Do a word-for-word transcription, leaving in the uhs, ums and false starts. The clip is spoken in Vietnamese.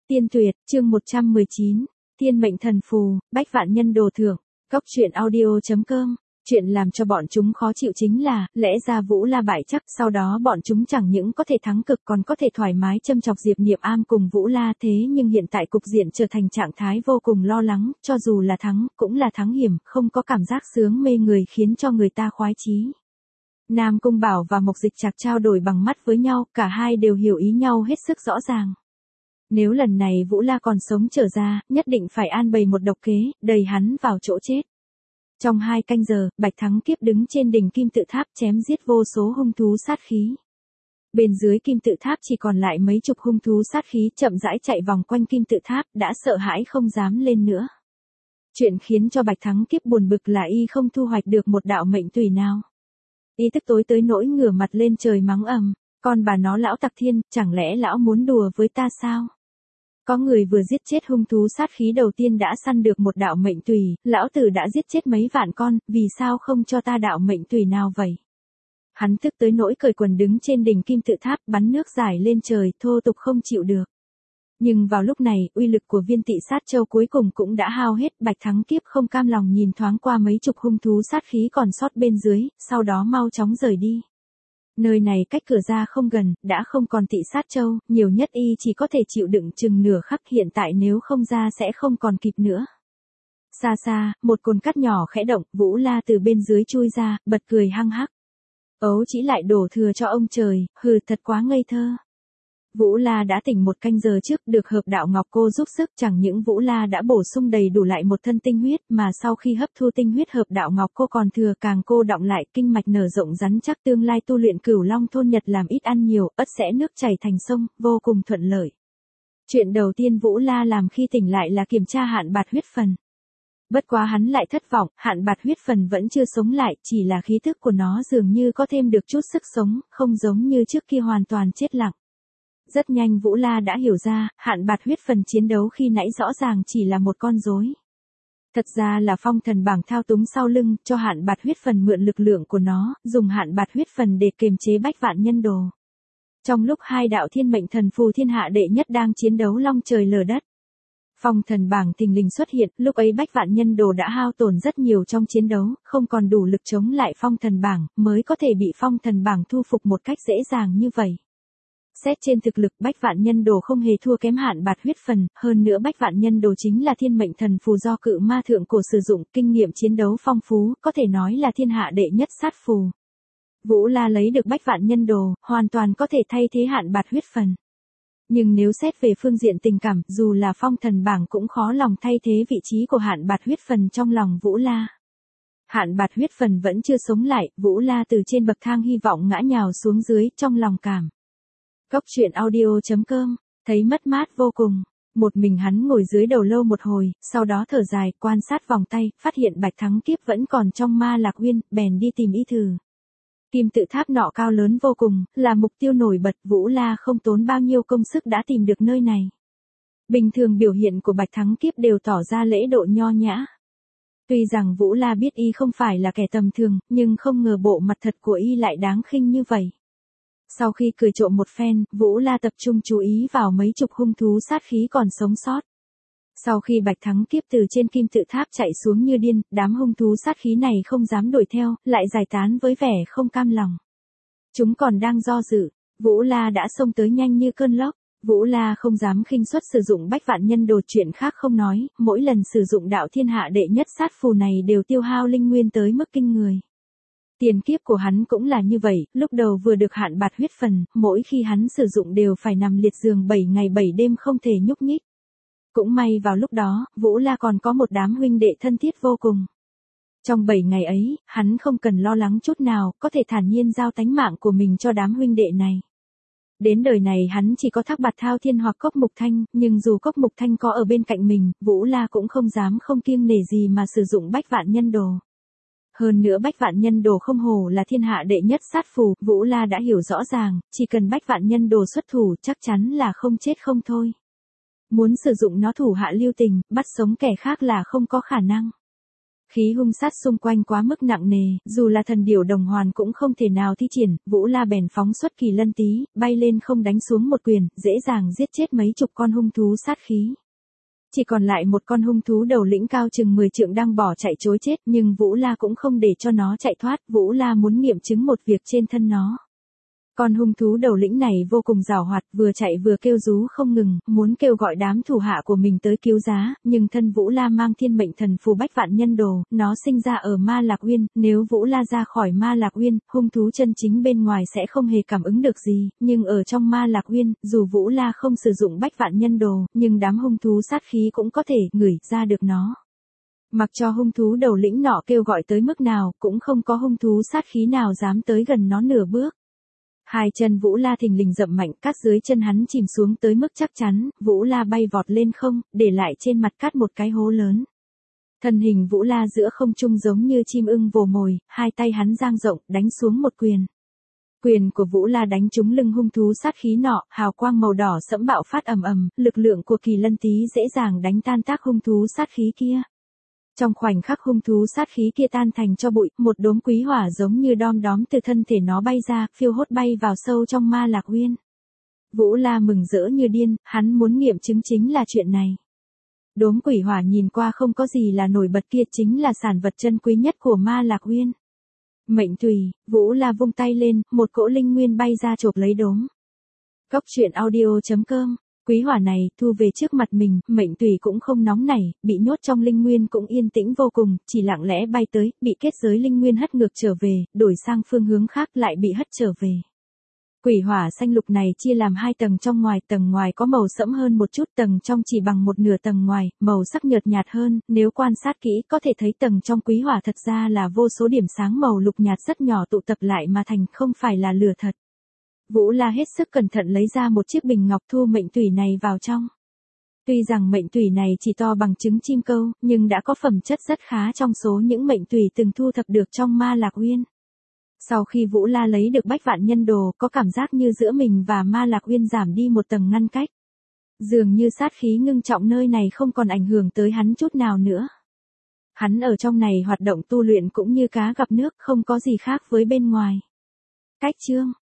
Tiên tuyệt, chương một trăm mười chín, Thiên mệnh thần phù, bách vạn nhân đồ thưởng, Cốc truyện audio.com. Chuyện làm cho bọn chúng khó chịu chính là, lẽ ra Vũ La bại chắc, sau đó bọn chúng chẳng những có thể thắng cực còn có thể thoải mái châm chọc Diệp Niệm Am cùng Vũ La, thế nhưng hiện tại cục diện trở thành trạng thái vô cùng lo lắng, cho dù là thắng, cũng là thắng hiểm, không có cảm giác sướng mê người khiến cho người ta khoái chí. Nam Cung Bảo và Mộc Dịch Trạc trao đổi bằng mắt với nhau, cả hai đều hiểu ý nhau hết sức rõ ràng. Nếu lần này Vũ La còn sống trở ra, nhất định phải an bày một độc kế, đẩy hắn vào chỗ chết. Trong hai canh giờ, Bạch Thắng Kiếp đứng trên đỉnh kim tự tháp chém giết vô số hung thú sát khí. Bên dưới kim tự tháp chỉ còn lại mấy chục hung thú sát khí chậm rãi chạy vòng quanh kim tự tháp, đã sợ hãi không dám lên nữa. Chuyện khiến cho Bạch Thắng Kiếp buồn bực là y không thu hoạch được một đạo mệnh tùy nào. Y tức tối tới nỗi ngửa mặt lên trời mắng ầm, con bà nó lão Tặc Thiên, chẳng lẽ lão muốn đùa với ta sao? Có người vừa giết chết hung thú sát khí đầu tiên đã săn được một đạo mệnh tùy, lão tử đã giết chết mấy vạn con, vì sao không cho ta đạo mệnh tùy nào vậy? Hắn tức tới nỗi cởi quần đứng trên đỉnh kim tự tháp bắn nước giải lên trời, thô tục không chịu được. Nhưng vào lúc này, uy lực của viên tị sát châu cuối cùng cũng đã hao hết, Bạch Thắng Kiếp không cam lòng nhìn thoáng qua mấy chục hung thú sát khí còn sót bên dưới, sau đó mau chóng rời đi. Nơi này cách cửa ra không gần, đã không còn tị sát châu, nhiều nhất y chỉ có thể chịu đựng chừng nửa khắc, hiện tại nếu không ra sẽ không còn kịp nữa. Xa xa, một cồn cát nhỏ khẽ động, Vũ La từ bên dưới chui ra, bật cười hăng hắc. Ấu chỉ lại đổ thừa cho ông trời, hừ, thật quá ngây thơ. Vũ La đã tỉnh một canh giờ trước, được Hợp Đạo Ngọc Cô giúp sức, chẳng những Vũ La đã bổ sung đầy đủ lại một thân tinh huyết, mà sau khi hấp thu tinh huyết Hợp Đạo Ngọc Cô còn thừa càng cô đọng lại, kinh mạch nở rộng rắn chắc, tương lai tu luyện Cửu Long thôn Nhật làm ít ăn nhiều, ắt sẽ nước chảy thành sông, vô cùng thuận lợi. Chuyện đầu tiên Vũ La làm khi tỉnh lại là kiểm tra hạn bạt huyết phần. Bất quá hắn lại thất vọng, hạn bạt huyết phần vẫn chưa sống lại, chỉ là khí thức của nó dường như có thêm được chút sức sống, không giống như trước kia hoàn toàn chết lặng. Rất nhanh Vũ La đã hiểu ra, hạn bạt huyết phần chiến đấu khi nãy rõ ràng chỉ là một con rối. Thật ra là phong thần bảng thao túng sau lưng, cho hạn bạt huyết phần mượn lực lượng của nó, dùng hạn bạt huyết phần để kiềm chế bách vạn nhân đồ. Trong lúc hai đạo thiên mệnh thần phù thiên hạ đệ nhất đang chiến đấu long trời lở đất, phong thần bảng thình lình xuất hiện, lúc ấy bách vạn nhân đồ đã hao tổn rất nhiều trong chiến đấu, không còn đủ lực chống lại phong thần bảng, mới có thể bị phong thần bảng thu phục một cách dễ dàng như vậy. Xét trên thực lực, bách vạn nhân đồ không hề thua kém hạn bạt huyết phần, hơn nữa bách vạn nhân đồ chính là thiên mệnh thần phù do Cự Ma thượng cổ sử dụng, kinh nghiệm chiến đấu phong phú, có thể nói là thiên hạ đệ nhất sát phù. Vũ La lấy được bách vạn nhân đồ, hoàn toàn có thể thay thế hạn bạt huyết phần. Nhưng nếu xét về phương diện tình cảm, dù là phong thần bảng cũng khó lòng thay thế vị trí của hạn bạt huyết phần trong lòng Vũ La. Hạn bạt huyết phần vẫn chưa sống lại, Vũ La từ trên bậc thang hy vọng ngã nhào xuống dưới, trong lòng cảm. Cốc truyện audio.com, thấy mất mát vô cùng. Một mình hắn ngồi dưới đầu lâu một hồi, sau đó thở dài, quan sát vòng tay, phát hiện Bạch Thắng Kiếp vẫn còn trong Ma Lạc Uyên, bèn đi tìm y thử. Kim tự tháp nọ cao lớn vô cùng, là mục tiêu nổi bật, Vũ La không tốn bao nhiêu công sức đã tìm được nơi này. Bình thường biểu hiện của Bạch Thắng Kiếp đều tỏ ra lễ độ nho nhã. Tuy rằng Vũ La biết y không phải là kẻ tầm thường, nhưng không ngờ bộ mặt thật của y lại đáng khinh như vậy. Sau khi cười trộm một phen, Vũ La tập trung chú ý vào mấy chục hung thú sát khí còn sống sót. Sau khi Bạch Thắng Kiếp từ trên kim tự tháp chạy xuống như điên, đám hung thú sát khí này không dám đuổi theo, lại giải tán với vẻ không cam lòng. Chúng còn đang do dự, Vũ La đã xông tới nhanh như cơn lốc. Vũ La không dám khinh suất sử dụng bách vạn nhân đồ, chuyện khác không nói, mỗi lần sử dụng đạo thiên hạ đệ nhất sát phù này đều tiêu hao linh nguyên tới mức kinh người. Tiền kiếp của hắn cũng là như vậy, lúc đầu vừa được hạn bạt huyết phần, mỗi khi hắn sử dụng đều phải nằm liệt giường bảy ngày bảy đêm không thể nhúc nhích. Cũng may vào lúc đó, Vũ La còn có một đám huynh đệ thân thiết vô cùng. Trong bảy ngày ấy, hắn không cần lo lắng chút nào, có thể thản nhiên giao tánh mạng của mình cho đám huynh đệ này. Đến đời này hắn chỉ có Thác Bạt Thao Thiên hoặc Cốc Mục Thanh, nhưng dù Cốc Mục Thanh có ở bên cạnh mình, Vũ La cũng không dám không kiêng nể gì mà sử dụng bách vạn nhân đồ. Hơn nữa bách vạn nhân đồ không hổ là thiên hạ đệ nhất sát phù, Vũ La đã hiểu rõ ràng, chỉ cần bách vạn nhân đồ xuất thủ chắc chắn là không chết không thôi. Muốn sử dụng nó thủ hạ lưu tình, bắt sống kẻ khác là không có khả năng. Khí hung sát xung quanh quá mức nặng nề, dù là thần điểu đồng hoàn cũng không thể nào thi triển, Vũ La bèn phóng xuất kỳ lân tí, bay lên không đánh xuống một quyền, dễ dàng giết chết mấy chục con hung thú sát khí. Chỉ còn lại một con hung thú đầu lĩnh cao chừng mười trượng đang bỏ chạy trối chết, nhưng Vũ La cũng không để cho nó chạy thoát, Vũ La muốn nghiệm chứng một việc trên thân nó. Con hung thú đầu lĩnh này vô cùng giàu hoạt, vừa chạy vừa kêu rú không ngừng, muốn kêu gọi đám thủ hạ của mình tới cứu giá, nhưng thân Vũ La mang thiên mệnh thần phù bách vạn nhân đồ, nó sinh ra ở Ma Lạc Uyên, nếu Vũ La ra khỏi Ma Lạc Uyên, hung thú chân chính bên ngoài sẽ không hề cảm ứng được gì, nhưng ở trong Ma Lạc Uyên, dù Vũ La không sử dụng bách vạn nhân đồ, nhưng đám hung thú sát khí cũng có thể ngửi ra được nó. Mặc cho hung thú đầu lĩnh nọ kêu gọi tới mức nào, cũng không có hung thú sát khí nào dám tới gần nó nửa bước. Hai chân Vũ La thình lình dậm mạnh, cát dưới chân hắn chìm xuống tới mức chắc chắn, Vũ La bay vọt lên không, để lại trên mặt cát một cái hố lớn. Thân hình Vũ La giữa không trung giống như chim ưng vồ mồi, hai tay hắn dang rộng, đánh xuống một quyền. Quyền của Vũ La đánh trúng lưng hung thú sát khí nọ, hào quang màu đỏ sẫm bạo phát ầm ầm, lực lượng của kỳ lân tí dễ dàng đánh tan tác hung thú sát khí kia. Trong khoảnh khắc hung thú sát khí kia tan thành cho bụi, một đốm quý hỏa giống như đom đóm từ thân thể nó bay ra, phiêu hốt bay vào sâu trong Ma Lạc Uyên. Vũ La mừng rỡ như điên, hắn muốn nghiệm chứng chính là chuyện này. Đốm quỷ hỏa nhìn qua không có gì là nổi bật kia, chính là sản vật chân quý nhất của Ma Lạc Uyên. Mệnh tùy, Vũ La vung tay lên, một cỗ linh nguyên bay ra chộp lấy đốm. Cốc truyện audio chấm com. Quý hỏa này, thu về trước mặt mình, mệnh tùy cũng không nóng nảy, bị nhốt trong linh nguyên cũng yên tĩnh vô cùng, chỉ lặng lẽ bay tới, bị kết giới linh nguyên hất ngược trở về, đổi sang phương hướng khác lại bị hất trở về. Quỷ hỏa xanh lục này chia làm hai tầng trong ngoài, tầng ngoài có màu sẫm hơn một chút, tầng trong chỉ bằng một nửa tầng ngoài, màu sắc nhợt nhạt hơn, nếu quan sát kỹ có thể thấy tầng trong quý hỏa thật ra là vô số điểm sáng màu lục nhạt rất nhỏ tụ tập lại mà thành, không phải là lửa thật. Vũ La hết sức cẩn thận lấy ra một chiếc bình ngọc thu mệnh tùy này vào trong. Tuy rằng mệnh tùy này chỉ to bằng trứng chim câu, nhưng đã có phẩm chất rất khá trong số những mệnh tùy từng thu thập được trong Ma Lạc Uyên. Sau khi Vũ La lấy được bách vạn nhân đồ, có cảm giác như giữa mình và Ma Lạc Uyên giảm đi một tầng ngăn cách. Dường như sát khí ngưng trọng nơi này không còn ảnh hưởng tới hắn chút nào nữa. Hắn ở trong này hoạt động tu luyện cũng như cá gặp nước, không có gì khác với bên ngoài. Cách chương